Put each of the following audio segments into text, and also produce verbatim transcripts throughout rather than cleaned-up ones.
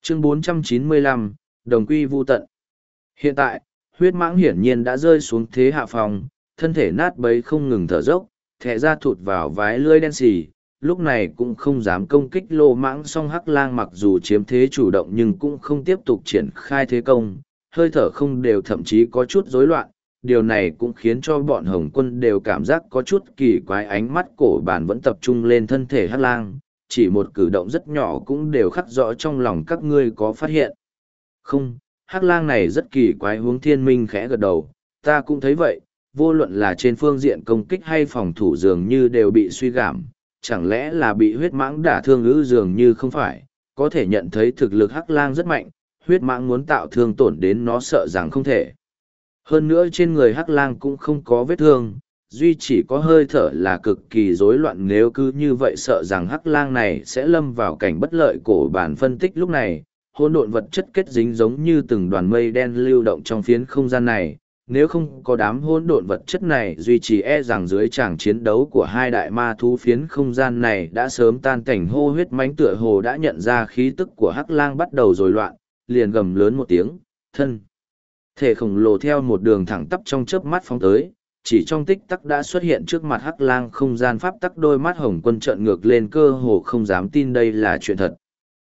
Chương bốn trăm chín mươi lăm, Đồng quy vu tận. Hiện tại, huyết mãng hiển nhiên đã rơi xuống thế hạ phòng, thân thể nát bấy không ngừng thở dốc, thẻ ra thụt vào vái lưỡi đen xì, lúc này cũng không dám công kích lô mãng, song hắc lang mặc dù chiếm thế chủ động nhưng cũng không tiếp tục triển khai thế công, hơi thở không đều, thậm chí có chút rối loạn. Điều này cũng khiến cho bọn Hồng Quân đều cảm giác có chút kỳ quái, ánh mắt cổ bàn vẫn tập trung lên thân thể hắc lang, chỉ một cử động rất nhỏ cũng đều khắc rõ trong lòng các ngươi, có phát hiện không? Hắc lang này rất kỳ quái. Huống Thiên Minh khẽ gật đầu, ta cũng thấy vậy, vô luận là trên phương diện công kích hay phòng thủ dường như đều bị suy giảm, chẳng lẽ là bị huyết mãng đả thương ư? Dường như không phải, có thể nhận thấy thực lực hắc lang rất mạnh, huyết mãng muốn tạo thương tổn đến nó sợ rằng không thể. Hơn nữa trên người hắc lang cũng không có vết thương, duy chỉ có hơi thở là cực kỳ rối loạn, nếu cứ như vậy sợ rằng hắc lang này sẽ lâm vào cảnh bất lợi. Cổ bản phân tích lúc này, hỗn độn vật chất kết dính giống như từng đoàn mây đen lưu động trong phiến không gian này, nếu không có đám hỗn độn vật chất này duy trì, e rằng dưới tràng chiến đấu của hai đại ma thú phiến không gian này đã sớm tan cảnh. Hô huyết mãnh tựa hồ đã nhận ra khí tức của hắc lang bắt đầu rối loạn, liền gầm lớn một tiếng, thân thể khổng lồ theo một đường thẳng tắp trong chớp mắt phóng tới, chỉ trong tích tắc đã xuất hiện trước mặt hắc lang. Không gian pháp tắc, đôi mắt Hồng Quân trợn ngược lên, cơ hồ không dám tin đây là chuyện thật.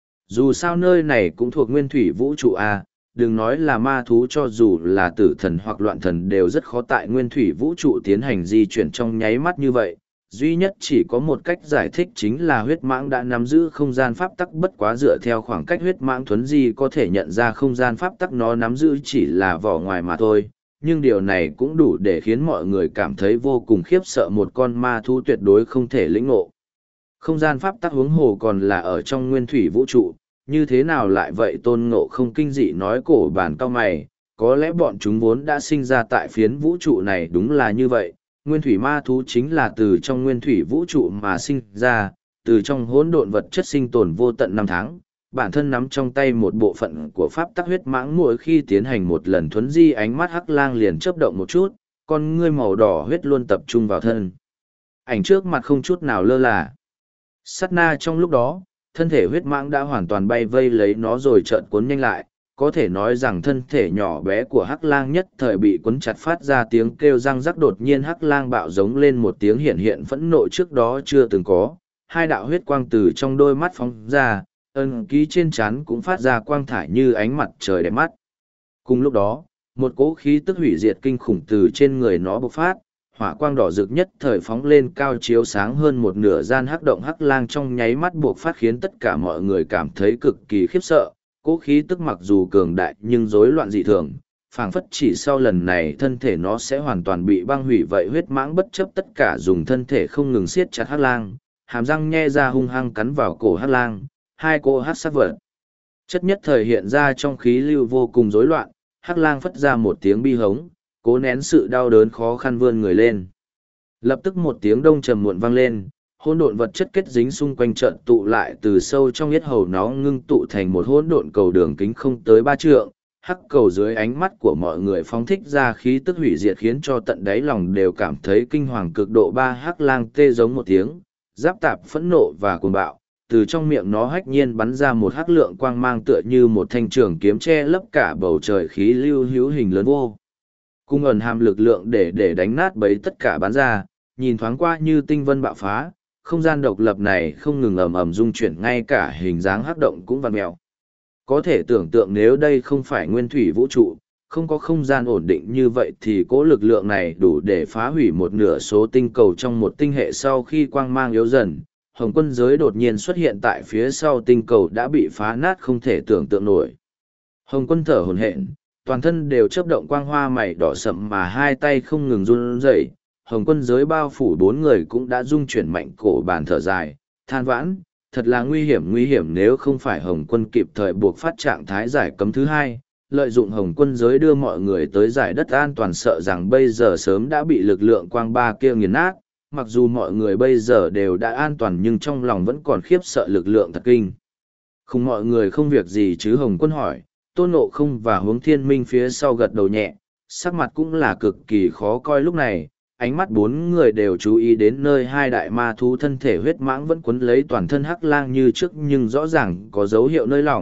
Dù sao nơi này cũng thuộc nguyên thủy vũ trụ a, đừng nói là ma thú, cho dù là tử thần hoặc loạn thần đều rất khó tại nguyên thủy vũ trụ tiến hành di chuyển trong nháy mắt như vậy. Duy nhất chỉ có một cách giải thích, chính là huyết mãng đã nắm giữ không gian pháp tắc, bất quá dựa theo khoảng cách huyết mãng thuấn di có thể nhận ra không gian pháp tắc nó nắm giữ chỉ là vỏ ngoài mà thôi. Nhưng điều này cũng đủ để khiến mọi người cảm thấy vô cùng khiếp sợ, một con ma thú tuyệt đối không thể lĩnh ngộ không gian pháp tắc, huống hồ còn là ở trong nguyên thủy vũ trụ, như thế nào lại vậy? Tôn Ngộ không kinh dị nói. Cổ bản cao mày, có lẽ bọn chúng vốn đã sinh ra tại phiến vũ trụ này. Đúng là như vậy, nguyên thủy ma thú chính là từ trong nguyên thủy vũ trụ mà sinh ra, từ trong hỗn độn vật chất sinh tồn vô tận năm tháng, bản thân nắm trong tay một bộ phận của pháp tắc. Huyết mãng mỗi khi tiến hành một lần thuấn di, ánh mắt hắc lang liền chớp động một chút, con ngươi màu đỏ huyết luôn tập trung vào thân ảnh trước mặt, không chút nào lơ là. Sát na trong lúc đó, thân thể huyết mãng đã hoàn toàn bay vây lấy nó rồi chợt cuốn nhanh lại, có thể nói rằng thân thể nhỏ bé của hắc lang nhất thời bị cuốn chặt, phát ra tiếng kêu răng rắc. Đột nhiên hắc lang bạo giống lên một tiếng, hiện hiện phẫn nộ trước đó chưa từng có, hai đạo huyết quang từ trong đôi mắt phóng ra, ân ký trên trán cũng phát ra quang thải như ánh mặt trời đẹp mắt. Cùng lúc đó, một cỗ khí tức hủy diệt kinh khủng từ trên người nó bộc phát, hỏa quang đỏ rực nhất thời phóng lên cao, chiếu sáng hơn một nửa gian hắc động. Hắc lang trong nháy mắt buộc phát khiến tất cả mọi người cảm thấy cực kỳ khiếp sợ. Cỗ khí tức mặc dù cường đại nhưng rối loạn dị thường, phảng phất chỉ sau lần này thân thể nó sẽ hoàn toàn bị băng hủy vậy. Huyết mãng bất chấp tất cả dùng thân thể không ngừng siết chặt hắc lang, hàm răng nhe ra hung hăng cắn vào cổ hắc lang. Hai cỗ hắc sắc vật chất nhất thời hiện ra trong khí lưu vô cùng rối loạn. Hắc lang phất ra một tiếng bi hống, cố nén sự đau đớn khó khăn vươn người lên. Lập tức một tiếng đông trầm muộn vang lên, hỗn độn vật chất kết dính xung quanh trận tụ lại từ sâu trong yết hầu nó, ngưng tụ thành một hỗn độn cầu đường kính không tới ba trượng. Hắc cầu dưới ánh mắt của mọi người phóng thích ra khí tức hủy diệt, khiến cho tận đáy lòng đều cảm thấy kinh hoàng cực độ. Ba hắc lang tê giống một tiếng, giáp tạp phẫn nộ và cuồng bạo, từ trong miệng nó hách nhiên bắn ra một hắc lượng quang mang, tựa như một thanh trường kiếm che lấp cả bầu trời, khí lưu hữu hình lớn vô cung ẩn hàm lực lượng để để đánh nát bấy tất cả bắn ra, nhìn thoáng qua như tinh vân bạo phá. Không gian độc lập này không ngừng ầm ầm rung chuyển, ngay cả hình dáng hắc động cũng vặn mèo. Có thể tưởng tượng nếu đây không phải nguyên thủy vũ trụ, không có không gian ổn định như vậy thì cỗ lực lượng này đủ để phá hủy một nửa số tinh cầu trong một tinh hệ. Sau khi quang mang yếu dần, Hồng Quân giới đột nhiên xuất hiện tại phía sau tinh cầu đã bị phá nát không thể tưởng tượng nổi. Hồng Quân thở hổn hển, toàn thân đều chớp động quang hoa mày đỏ sậm mà hai tay không ngừng run rẩy. Hồng Quân giới bao phủ bốn người cũng đã rung chuyển mạnh. Cổ bàn thở dài, than vãn, thật là nguy hiểm nguy hiểm, nếu không phải Hồng Quân kịp thời buộc phát trạng thái giải cấm thứ hai, lợi dụng Hồng Quân giới đưa mọi người tới giải đất an toàn, sợ rằng bây giờ sớm đã bị lực lượng quang ba kia nghiền nát. Mặc dù mọi người bây giờ đều đã an toàn nhưng trong lòng vẫn còn khiếp sợ lực lượng thật kinh. Không, mọi người không việc gì chứ? Hồng Quân hỏi. Tôn Ngộ Không và Hướng Thiên Minh phía sau gật đầu nhẹ, sắc mặt cũng là cực kỳ khó coi. Lúc này, ánh mắt bốn người đều chú ý đến nơi hai đại ma thú thân thể huyết mãng vẫn quấn lấy toàn thân hắc lang như trước, nhưng rõ ràng có dấu hiệu nơi lỏng.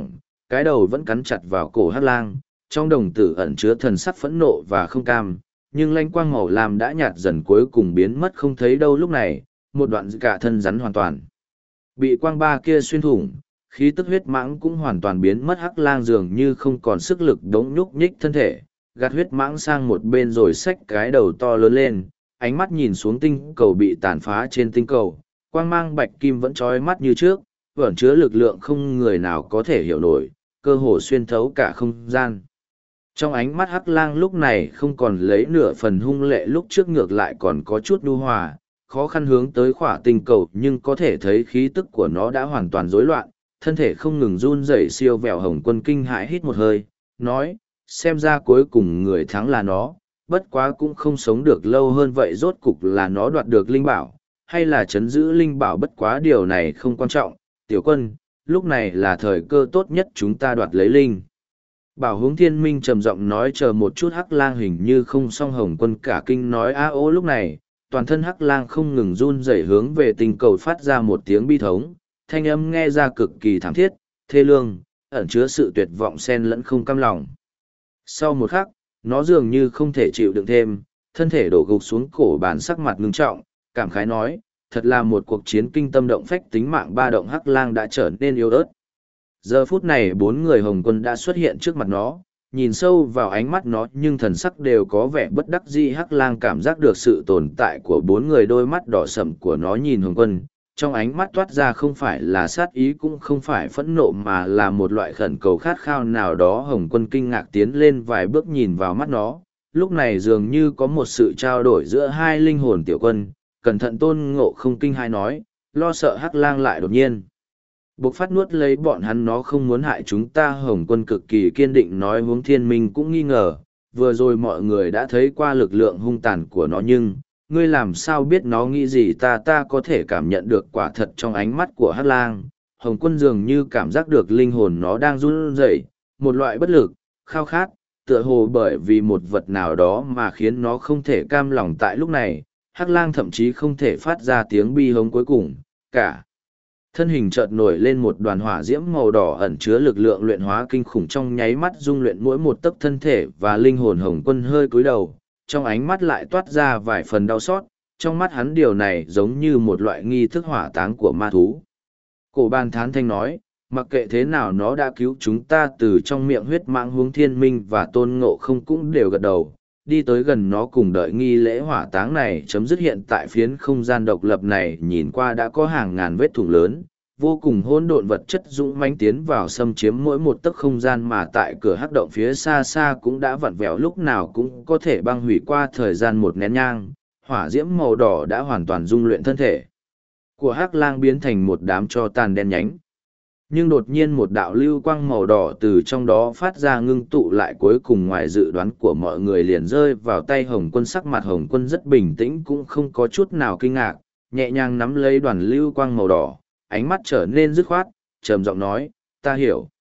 cái đầu vẫn cắn chặt vào cổ Hắc Lang, trong đồng tử ẩn chứa thần sắc phẫn nộ và không cam, nhưng lanh quang màu lam đã nhạt dần cuối cùng biến mất không thấy đâu. Lúc này, một đoạn cả thân rắn hoàn toàn bị quang ba kia xuyên thủng, khí tức huyết mãng cũng hoàn toàn biến mất. Hắc Lang dường như không còn sức lực đống nhúc nhích thân thể, gạt huyết mãng sang một bên rồi xách cái đầu to lớn lên, ánh mắt nhìn xuống tinh cầu bị tàn phá trên tinh cầu, quang mang bạch kim vẫn trói mắt như trước, vẫn chứa lực lượng không người nào có thể hiểu nổi, cơ hồ xuyên thấu cả không gian. Trong ánh mắt Hắc Lang lúc này không còn lấy nửa phần hung lệ lúc trước, ngược lại còn có chút nhu hòa, khó khăn hướng tới khỏa tinh cầu, nhưng có thể thấy khí tức của nó đã hoàn toàn rối loạn, thân thể không ngừng run rẩy. Siêu Vẹo Hồng Quân kinh hãi hít một hơi, nói, xem ra cuối cùng người thắng là nó, bất quá cũng không sống được lâu hơn vậy. Rốt cục là nó đoạt được linh bảo, hay là chấn giữ linh bảo, bất quá điều này không quan trọng. Tiểu Quân, lúc này là thời cơ tốt nhất chúng ta đoạt lấy linh bảo. Hướng Thiên Minh trầm giọng nói. Chờ một chút. Hắc Lang hình như không xong. Hồng Quân cả kinh nói a ô. Lúc này toàn thân Hắc Lang không ngừng run rẩy hướng về tinh cầu, phát ra một tiếng bi thống, thanh âm nghe ra cực kỳ thảm thiết, thê lương, ẩn chứa sự tuyệt vọng xen lẫn không cam lòng. Sau một khắc, nó dường như không thể chịu đựng thêm, thân thể đổ gục xuống cổ bàn, sắc mặt ngưng trọng, cảm khái nói, thật là một cuộc chiến kinh tâm động phách, tính mạng ba động. Hắc Lang đã trở nên yếu ớt. Giờ phút này bốn người Hồng Quân đã xuất hiện trước mặt nó, nhìn sâu vào ánh mắt nó nhưng thần sắc đều có vẻ bất đắc dĩ. Hắc Lang cảm giác được sự tồn tại của bốn người, đôi mắt đỏ sậm của nó nhìn Hồng Quân, trong ánh mắt toát ra không phải là sát ý cũng không phải phẫn nộ mà là một loại khẩn cầu khát khao nào đó. Hồng Quân kinh ngạc tiến lên vài bước nhìn vào mắt nó, lúc này dường như có một sự trao đổi giữa hai linh hồn. Tiểu Quân, cẩn thận. Tôn Ngộ không kinh hai nói, lo sợ Hắc Lang lại đột nhiên buộc phát nuốt lấy bọn hắn, nó không muốn hại chúng ta. Hồng Quân cực kỳ kiên định nói. Hướng Thiên Minh cũng nghi ngờ, vừa rồi mọi người đã thấy qua lực lượng hung tàn của nó, nhưng ngươi làm sao biết nó nghĩ gì? Ta ta có thể cảm nhận được quả thật trong ánh mắt của Hắc Lang. Hồng Quân dường như cảm giác được linh hồn nó đang run rẩy, một loại bất lực, khao khát, tựa hồ bởi vì một vật nào đó mà khiến nó không thể cam lòng. Tại lúc này, Hắc Lang thậm chí không thể phát ra tiếng bi hống cuối cùng, cả thân hình chợt nổi lên một đoàn hỏa diễm màu đỏ ẩn chứa lực lượng luyện hóa kinh khủng, trong nháy mắt dung luyện mỗi một tấc thân thể và linh hồn. Hồng Quân hơi cúi đầu, trong ánh mắt lại toát ra vài phần đau xót, trong mắt hắn điều này giống như một loại nghi thức hỏa táng của ma thú. Cổ Bàn thán thanh nói, mặc kệ thế nào nó đã cứu chúng ta từ trong miệng huyết mãng. Hướng Thiên Minh và Tôn Ngộ không cũng đều gật đầu, đi tới gần nó cùng đợi nghi lễ hỏa táng này chấm dứt. Hiện tại phiến không gian độc lập này nhìn qua đã có hàng ngàn vết thủng lớn, vô cùng hỗn độn vật chất dũng mãnh tiến vào xâm chiếm mỗi một tấc không gian, mà tại cửa hắc động phía xa xa cũng đã vặn vẹo, lúc nào cũng có thể băng hủy. Qua thời gian một nén nhang, hỏa diễm màu đỏ đã hoàn toàn dung luyện thân thể của Hắc Lang biến thành một đám tro tàn đen nhánh. Nhưng đột nhiên một đạo lưu quang màu đỏ từ trong đó phát ra, ngưng tụ lại, cuối cùng ngoài dự đoán của mọi người liền rơi vào tay Hồng Quân. Sắc mặt Hồng Quân rất bình tĩnh, cũng không có chút nào kinh ngạc, nhẹ nhàng nắm lấy đoàn lưu quang màu đỏ, ánh mắt trở nên dứt khoát, trầm giọng nói, ta hiểu.